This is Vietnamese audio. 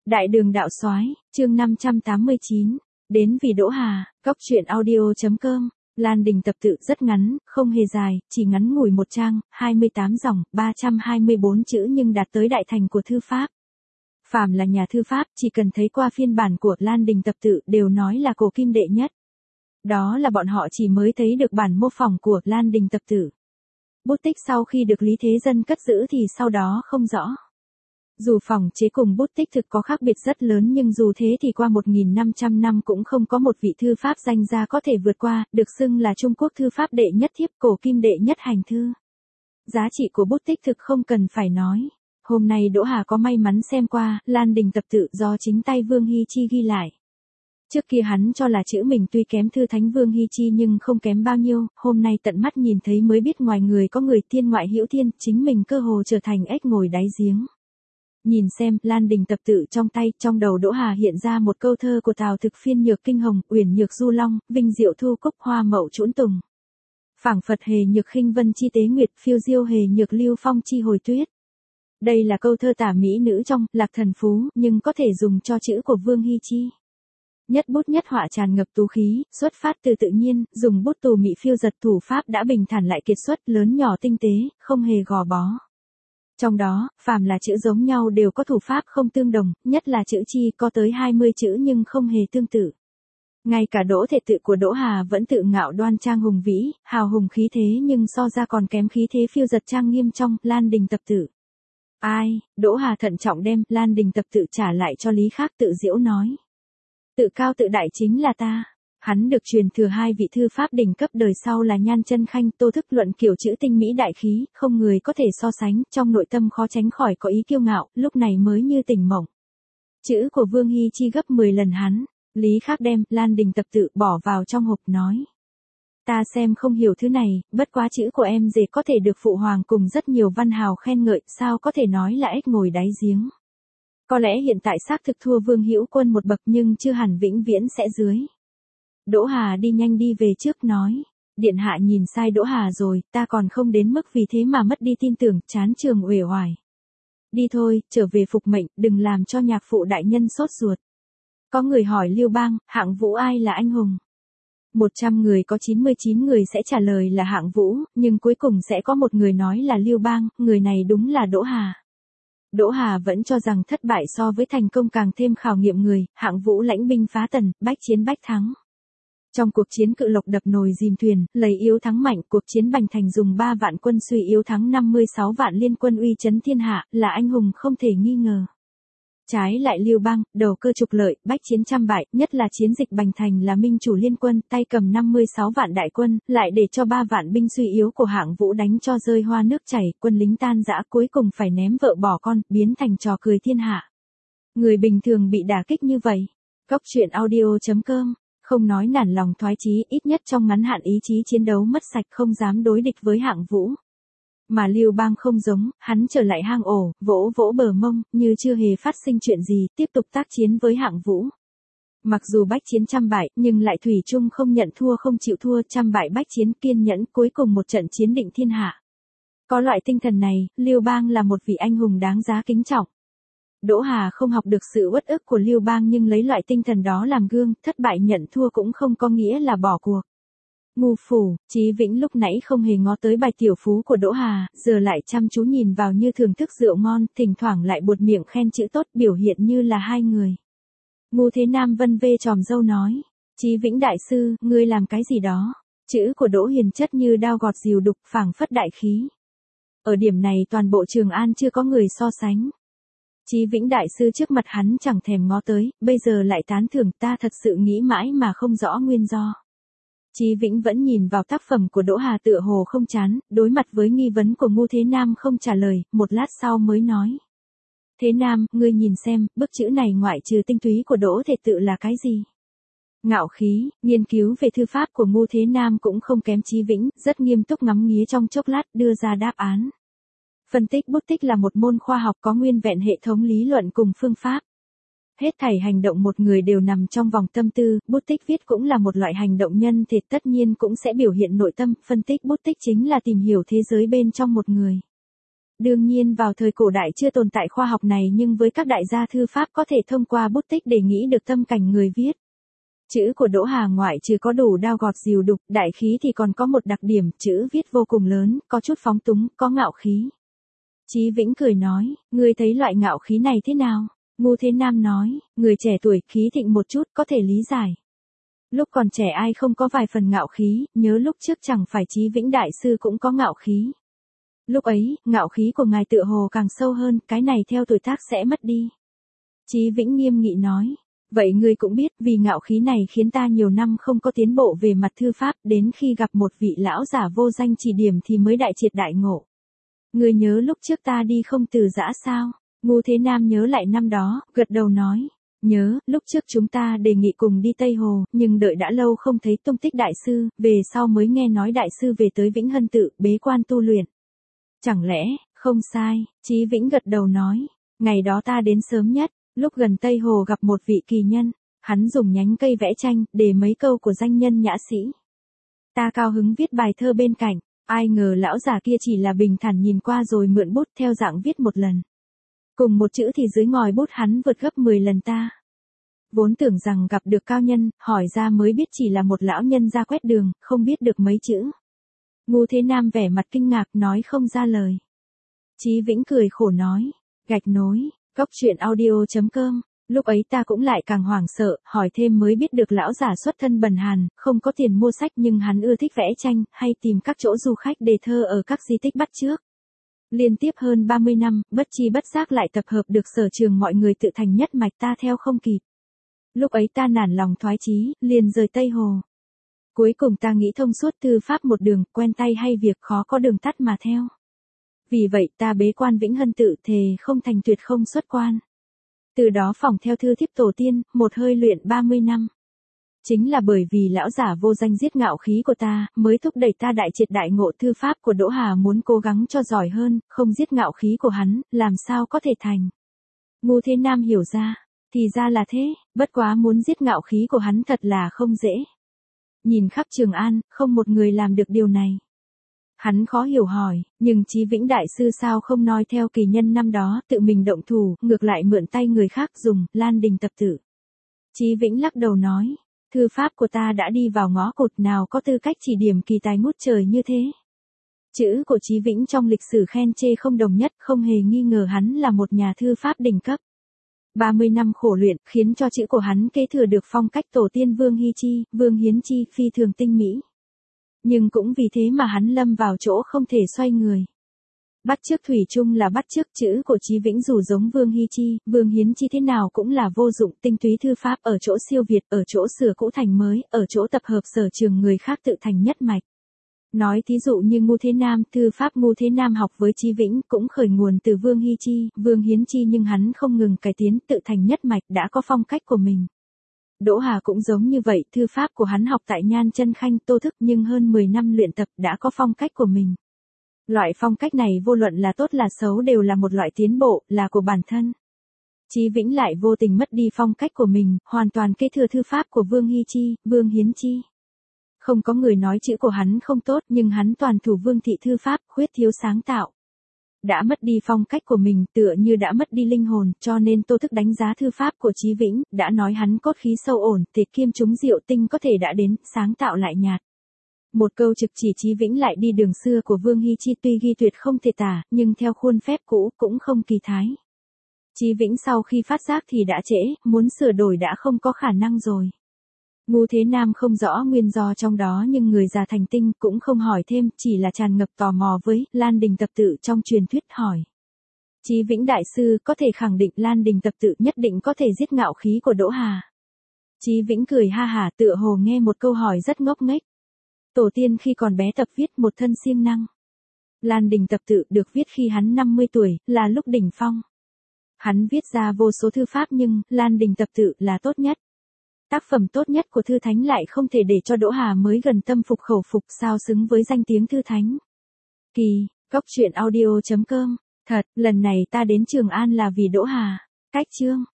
Đại đường đạo soái, chương 589, đến vì Đỗ Hà, Cóc truyện audio.com. Lan Đình tập tự rất ngắn, không hề dài, chỉ ngắn ngủi một trang, 28 dòng, 324 chữ nhưng đạt tới đại thành của thư pháp. Phàm là nhà thư pháp, chỉ cần thấy qua phiên bản của Lan Đình tập tự đều nói là cổ kim đệ nhất. Đó là bọn họ chỉ mới thấy được bản mô phỏng của Lan Đình tập tự. Bút tích sau khi được Lý Thế Dân cất giữ thì sau đó không rõ. Dù phỏng chế cùng bút tích thực có khác biệt rất lớn nhưng dù thế thì qua 1.500 năm cũng không có một vị thư pháp danh gia có thể vượt qua, được xưng là Trung Quốc thư pháp đệ nhất thiếp cổ kim đệ nhất hành thư. Giá trị của bút tích thực không cần phải nói. Hôm nay Đỗ Hà có may mắn xem qua Lan Đình tập tự do chính tay Vương Hy Chi ghi lại. Trước kia hắn cho là chữ mình tuy kém thư thánh Vương Hy Chi nhưng không kém bao nhiêu, hôm nay tận mắt nhìn thấy mới biết ngoài người có người thiên ngoại hữu thiên, chính mình cơ hồ trở thành ếch ngồi đáy giếng. Nhìn xem, Lan Đình tập tự trong tay, trong đầu Đỗ Hà hiện ra một câu thơ của Tào Thực Phiên nhược kinh hồng, uyển nhược du long, vinh diệu thu cúc hoa mậu trũn tùng. Phảng phật hề nhược khinh vân chi tế nguyệt, phiêu diêu hề nhược lưu phong chi hồi tuyết. Đây là câu thơ tả mỹ nữ trong Lạc Thần Phú, nhưng có thể dùng cho chữ của Vương Hy Chi. Nhất bút nhất họa tràn ngập tú khí, xuất phát từ tự nhiên, dùng bút tù mị phiêu giật thủ pháp đã bình thản lại kiệt xuất, lớn nhỏ tinh tế, không hề gò bó. Trong đó, phàm là chữ giống nhau đều có thủ pháp không tương đồng, nhất là chữ chi có tới 20 chữ nhưng không hề tương tự. Ngay cả Đỗ thể tự của Đỗ Hà vẫn tự ngạo đoan trang hùng vĩ, hào hùng khí thế nhưng so ra còn kém khí thế phiêu giật trang nghiêm trong Lan Đình tập tự. Ai, Đỗ Hà thận trọng đem Lan Đình tập tự trả lại cho Lý Khác tự diễu nói. Tự cao tự đại chính là ta. Hắn được truyền thừa hai vị thư pháp đỉnh cấp đời sau là Nhan Chân Khanh, Tô Thức Luận kiểu chữ tinh mỹ đại khí, không người có thể so sánh, trong nội tâm khó tránh khỏi có ý kiêu ngạo, lúc này mới như tỉnh mộng. Chữ của Vương Hy Chi gấp 10 lần hắn, Lý Khác đem Lan Đình tập tự bỏ vào trong hộp nói. Ta xem không hiểu thứ này, bất quá chữ của em dễ có thể được phụ hoàng cùng rất nhiều văn hào khen ngợi, sao có thể nói là ếch ngồi đáy giếng. Có lẽ hiện tại xác thực thua Vương Hữu Quân một bậc nhưng chưa hẳn vĩnh viễn sẽ dưới. Đỗ Hà đi nhanh đi về trước nói, điện hạ nhìn sai Đỗ Hà rồi, ta còn không đến mức vì thế mà mất đi tin tưởng, chán trường uể oải. Đi thôi, trở về phục mệnh, đừng làm cho nhạc phụ đại nhân sốt ruột. Có người hỏi Lưu Bang, Hạng Vũ ai là anh hùng? 100 người có 99 người sẽ trả lời là Hạng Vũ, nhưng cuối cùng sẽ có một người nói là Lưu Bang, người này đúng là Đỗ Hà. Đỗ Hà vẫn cho rằng thất bại so với thành công càng thêm khảo nghiệm người, Hạng Vũ lãnh binh phá Tần, bách chiến bách thắng. Trong cuộc chiến Cự Lộc đập nồi dìm thuyền, lấy yếu thắng mạnh, cuộc chiến Bành Thành dùng 3 vạn quân suy yếu thắng 56 vạn liên quân uy chấn thiên hạ, là anh hùng không thể nghi ngờ. Trái lại Lưu Bang, đầu cơ trục lợi, bách chiến trăm bại, nhất là chiến dịch Bành Thành là minh chủ liên quân, tay cầm 56 vạn đại quân, lại để cho 3 vạn binh suy yếu của Hạng Vũ đánh cho rơi hoa nước chảy, quân lính tan rã cuối cùng phải ném vợ bỏ con, biến thành trò cười thiên hạ. Người bình thường bị đả kích như vậy. Cóc truyện audio.com. Không nói nản lòng thoái chí, ít nhất trong ngắn hạn ý chí chiến đấu mất sạch không dám đối địch với Hạng Vũ. Mà Lưu Bang không giống, hắn trở lại hang ổ, vỗ vỗ bờ mông, như chưa hề phát sinh chuyện gì, tiếp tục tác chiến với Hạng Vũ. Mặc dù bách chiến trăm bại, nhưng lại thủy chung không nhận thua không chịu thua, trăm bại bách chiến kiên nhẫn, cuối cùng một trận chiến định thiên hạ. Có loại tinh thần này, Lưu Bang là một vị anh hùng đáng giá kính trọng. Đỗ Hà không học được sự uất ức của Lưu Bang nhưng lấy loại tinh thần đó làm gương, thất bại nhận thua cũng không có nghĩa là bỏ cuộc. Ngu phủ, Chí Vĩnh lúc nãy không hề ngó tới bài tiểu phú của Đỗ Hà, giờ lại chăm chú nhìn vào như thưởng thức rượu ngon, thỉnh thoảng lại buột miệng khen chữ tốt, biểu hiện như là hai người. Ngu Thế Nam vân vê tròm râu nói, Chí Vĩnh đại sư, ngươi làm cái gì đó? Chữ của Đỗ Hiền chất như đao gọt dìu đục, phảng phất đại khí. Ở điểm này toàn bộ Trường An chưa có người so sánh. Chí Vĩnh đại sư trước mặt hắn chẳng thèm ngó tới, bây giờ lại tán thưởng, ta thật sự nghĩ mãi mà không rõ nguyên do. Chí Vĩnh vẫn nhìn vào tác phẩm của Đỗ Hà tựa hồ không chán, đối mặt với nghi vấn của Ngu Thế Nam không trả lời, một lát sau mới nói. Thế Nam, ngươi nhìn xem, bức chữ này ngoại trừ tinh túy của Đỗ thể tự là cái gì? Ngạo khí, nghiên cứu về thư pháp của Ngu Thế Nam cũng không kém Chí Vĩnh, rất nghiêm túc ngắm nghía trong chốc lát đưa ra đáp án. Phân tích bút tích là một môn khoa học có nguyên vẹn hệ thống lý luận cùng phương pháp. Hết thảy hành động một người đều nằm trong vòng tâm tư, bút tích viết cũng là một loại hành động nhân thể tất nhiên cũng sẽ biểu hiện nội tâm, phân tích bút tích chính là tìm hiểu thế giới bên trong một người. Đương nhiên vào thời cổ đại chưa tồn tại khoa học này, nhưng với các đại gia thư pháp có thể thông qua bút tích để nghĩ được tâm cảnh người viết. Chữ của Đỗ Hà ngoại trừ có đủ đao gọt dìu đục, đại khí thì còn có một đặc điểm, chữ viết vô cùng lớn, có chút phóng túng, có ngạo khí. Chí Vĩnh cười nói, ngươi thấy loại ngạo khí này thế nào? Ngu Thế Nam nói, người trẻ tuổi, khí thịnh một chút, có thể lý giải. Lúc còn trẻ ai không có vài phần ngạo khí, nhớ lúc trước chẳng phải Chí Vĩnh đại sư cũng có ngạo khí. Lúc ấy, ngạo khí của ngài tựa hồ càng sâu hơn, cái này theo tuổi tác sẽ mất đi. Chí Vĩnh nghiêm nghị nói, vậy ngươi cũng biết, vì ngạo khí này khiến ta nhiều năm không có tiến bộ về mặt thư pháp, đến khi gặp một vị lão giả vô danh chỉ điểm thì mới đại triệt đại ngộ. Ngươi nhớ lúc trước ta đi không từ giã sao? Ngu Thế Nam nhớ lại năm đó, gật đầu nói, nhớ, lúc trước chúng ta đề nghị cùng đi Tây Hồ, nhưng đợi đã lâu không thấy tung tích đại sư, về sau mới nghe nói đại sư về tới Vĩnh Hân Tự, bế quan tu luyện. Chẳng lẽ, không sai, Chí Vĩnh gật đầu nói, ngày đó ta đến sớm nhất, lúc gần Tây Hồ gặp một vị kỳ nhân, hắn dùng nhánh cây vẽ tranh, để mấy câu của danh nhân nhã sĩ. Ta cao hứng viết bài thơ bên cạnh, ai ngờ lão già kia chỉ là bình thản nhìn qua rồi mượn bút theo dạng viết một lần. Cùng một chữ thì dưới ngòi bút hắn vượt gấp 10 lần ta. Vốn tưởng rằng gặp được cao nhân, hỏi ra mới biết chỉ là một lão nhân ra quét đường, không biết được mấy chữ. Ngu Thế Nam vẻ mặt kinh ngạc nói không ra lời. Chí Vĩnh cười khổ nói, gạch nối, góc truyện audio.com, lúc ấy ta cũng lại càng hoảng sợ, hỏi thêm mới biết được lão giả xuất thân bần hàn, không có tiền mua sách nhưng hắn ưa thích vẽ tranh, hay tìm các chỗ du khách đề thơ ở các di tích bắt chước. Liên tiếp hơn 30 năm, bất chi bất giác lại tập hợp được sở trường mọi người tự thành nhất mạch, ta theo không kịp. Lúc ấy ta nản lòng thoái chí, liền rời Tây Hồ. Cuối cùng ta nghĩ thông suốt thư pháp một đường, quen tay hay việc khó có đường tắt mà theo. Vì vậy ta bế quan Vĩnh Hân Tự, thề không thành tuyệt không xuất quan. Từ đó phỏng theo thư thiếp tổ tiên, một hơi luyện 30 năm. Chính là bởi vì lão giả vô danh giết ngạo khí của ta, mới thúc đẩy ta đại triệt đại ngộ. Thư pháp của Đỗ Hà muốn cố gắng cho giỏi hơn, không giết ngạo khí của hắn, làm sao có thể thành. Ngu Thế Nam hiểu ra, thì ra là thế, bất quá muốn giết ngạo khí của hắn thật là không dễ. Nhìn khắp Trường An, không một người làm được điều này. Hắn khó hiểu hỏi, nhưng Chí Vĩnh đại sư sao không nói theo kỳ nhân năm đó, tự mình động thủ, ngược lại mượn tay người khác dùng, Lan Đình tập tự. Chí Vĩnh lắc đầu nói, thư pháp của ta đã đi vào ngõ cụt, nào có tư cách chỉ điểm kỳ tài ngút trời như thế. Chữ của Chí Vĩnh trong lịch sử khen chê không đồng nhất, không hề nghi ngờ hắn là một nhà thư pháp đỉnh cấp. 30 năm khổ luyện, khiến cho chữ của hắn kế thừa được phong cách tổ tiên Vương Hy Chi, Vương Hiến Chi, phi thường tinh mỹ. Nhưng cũng vì thế mà hắn lâm vào chỗ không thể xoay người. Bắt chước thủy chung là bắt chước, chữ của Chí Vĩnh dù giống Vương Hy Chi, Vương Hiến Chi thế nào cũng là vô dụng. Tinh túy thư pháp ở chỗ siêu việt, ở chỗ sửa cũ thành mới, ở chỗ tập hợp sở trường người khác tự thành nhất mạch. Nói thí dụ như Ngu Thế Nam, thư pháp Ngu Thế Nam học với Chí Vĩnh cũng khởi nguồn từ Vương Hy Chi, Vương Hiến Chi, nhưng hắn không ngừng cải tiến, tự thành nhất mạch, đã có phong cách của mình. Đỗ Hà cũng giống như vậy, thư pháp của hắn học tại Nhan Chân Khanh, Tô Thức, nhưng hơn 10 năm luyện tập đã có phong cách của mình. Loại phong cách này vô luận là tốt là xấu đều là một loại tiến bộ, là của bản thân. Chí Vĩnh lại vô tình mất đi phong cách của mình, hoàn toàn kế thừa thư pháp của Vương Hy Chi, Vương Hiến Chi. Không có người nói chữ của hắn không tốt, nhưng hắn toàn thủ Vương thị thư pháp, khuyết thiếu sáng tạo. Đã mất đi phong cách của mình, tựa như đã mất đi linh hồn, cho nên Tô Thức đánh giá thư pháp của Chí Vĩnh, đã nói hắn cốt khí sâu ổn, tịch kim trúng diệu tinh có thể đã đến, sáng tạo lại nhạt. Một câu trực chỉ Chí Vĩnh lại đi đường xưa của Vương Hy Chi, tuy ghi tuyệt không thể tả, nhưng theo khuôn phép cũ cũng không kỳ thái. Chí Vĩnh sau khi phát giác thì đã trễ, muốn sửa đổi đã không có khả năng rồi. Ngu Thế Nam không rõ nguyên do trong đó, nhưng người già thành tinh cũng không hỏi thêm, chỉ là tràn ngập tò mò với Lan Đình tập tự trong truyền thuyết hỏi. Chí Vĩnh đại sư có thể khẳng định Lan Đình tập tự nhất định có thể giết ngạo khí của Đỗ Hà. Chí Vĩnh cười ha hả, tựa hồ nghe một câu hỏi rất ngốc nghếch. Tổ tiên khi còn bé tập viết một thân siêng năng. Lan Đình tập tự được viết khi hắn 50 tuổi, là lúc đỉnh phong. Hắn viết ra vô số thư pháp nhưng Lan Đình tập tự là tốt nhất. Tác phẩm tốt nhất của thư thánh lại không thể để cho Đỗ Hà mới gần tâm phục khẩu phục, sao xứng với danh tiếng thư thánh. Kỳ, góc truyện audio.com, thật, lần này ta đến Trường An là vì Đỗ Hà. Cách chương.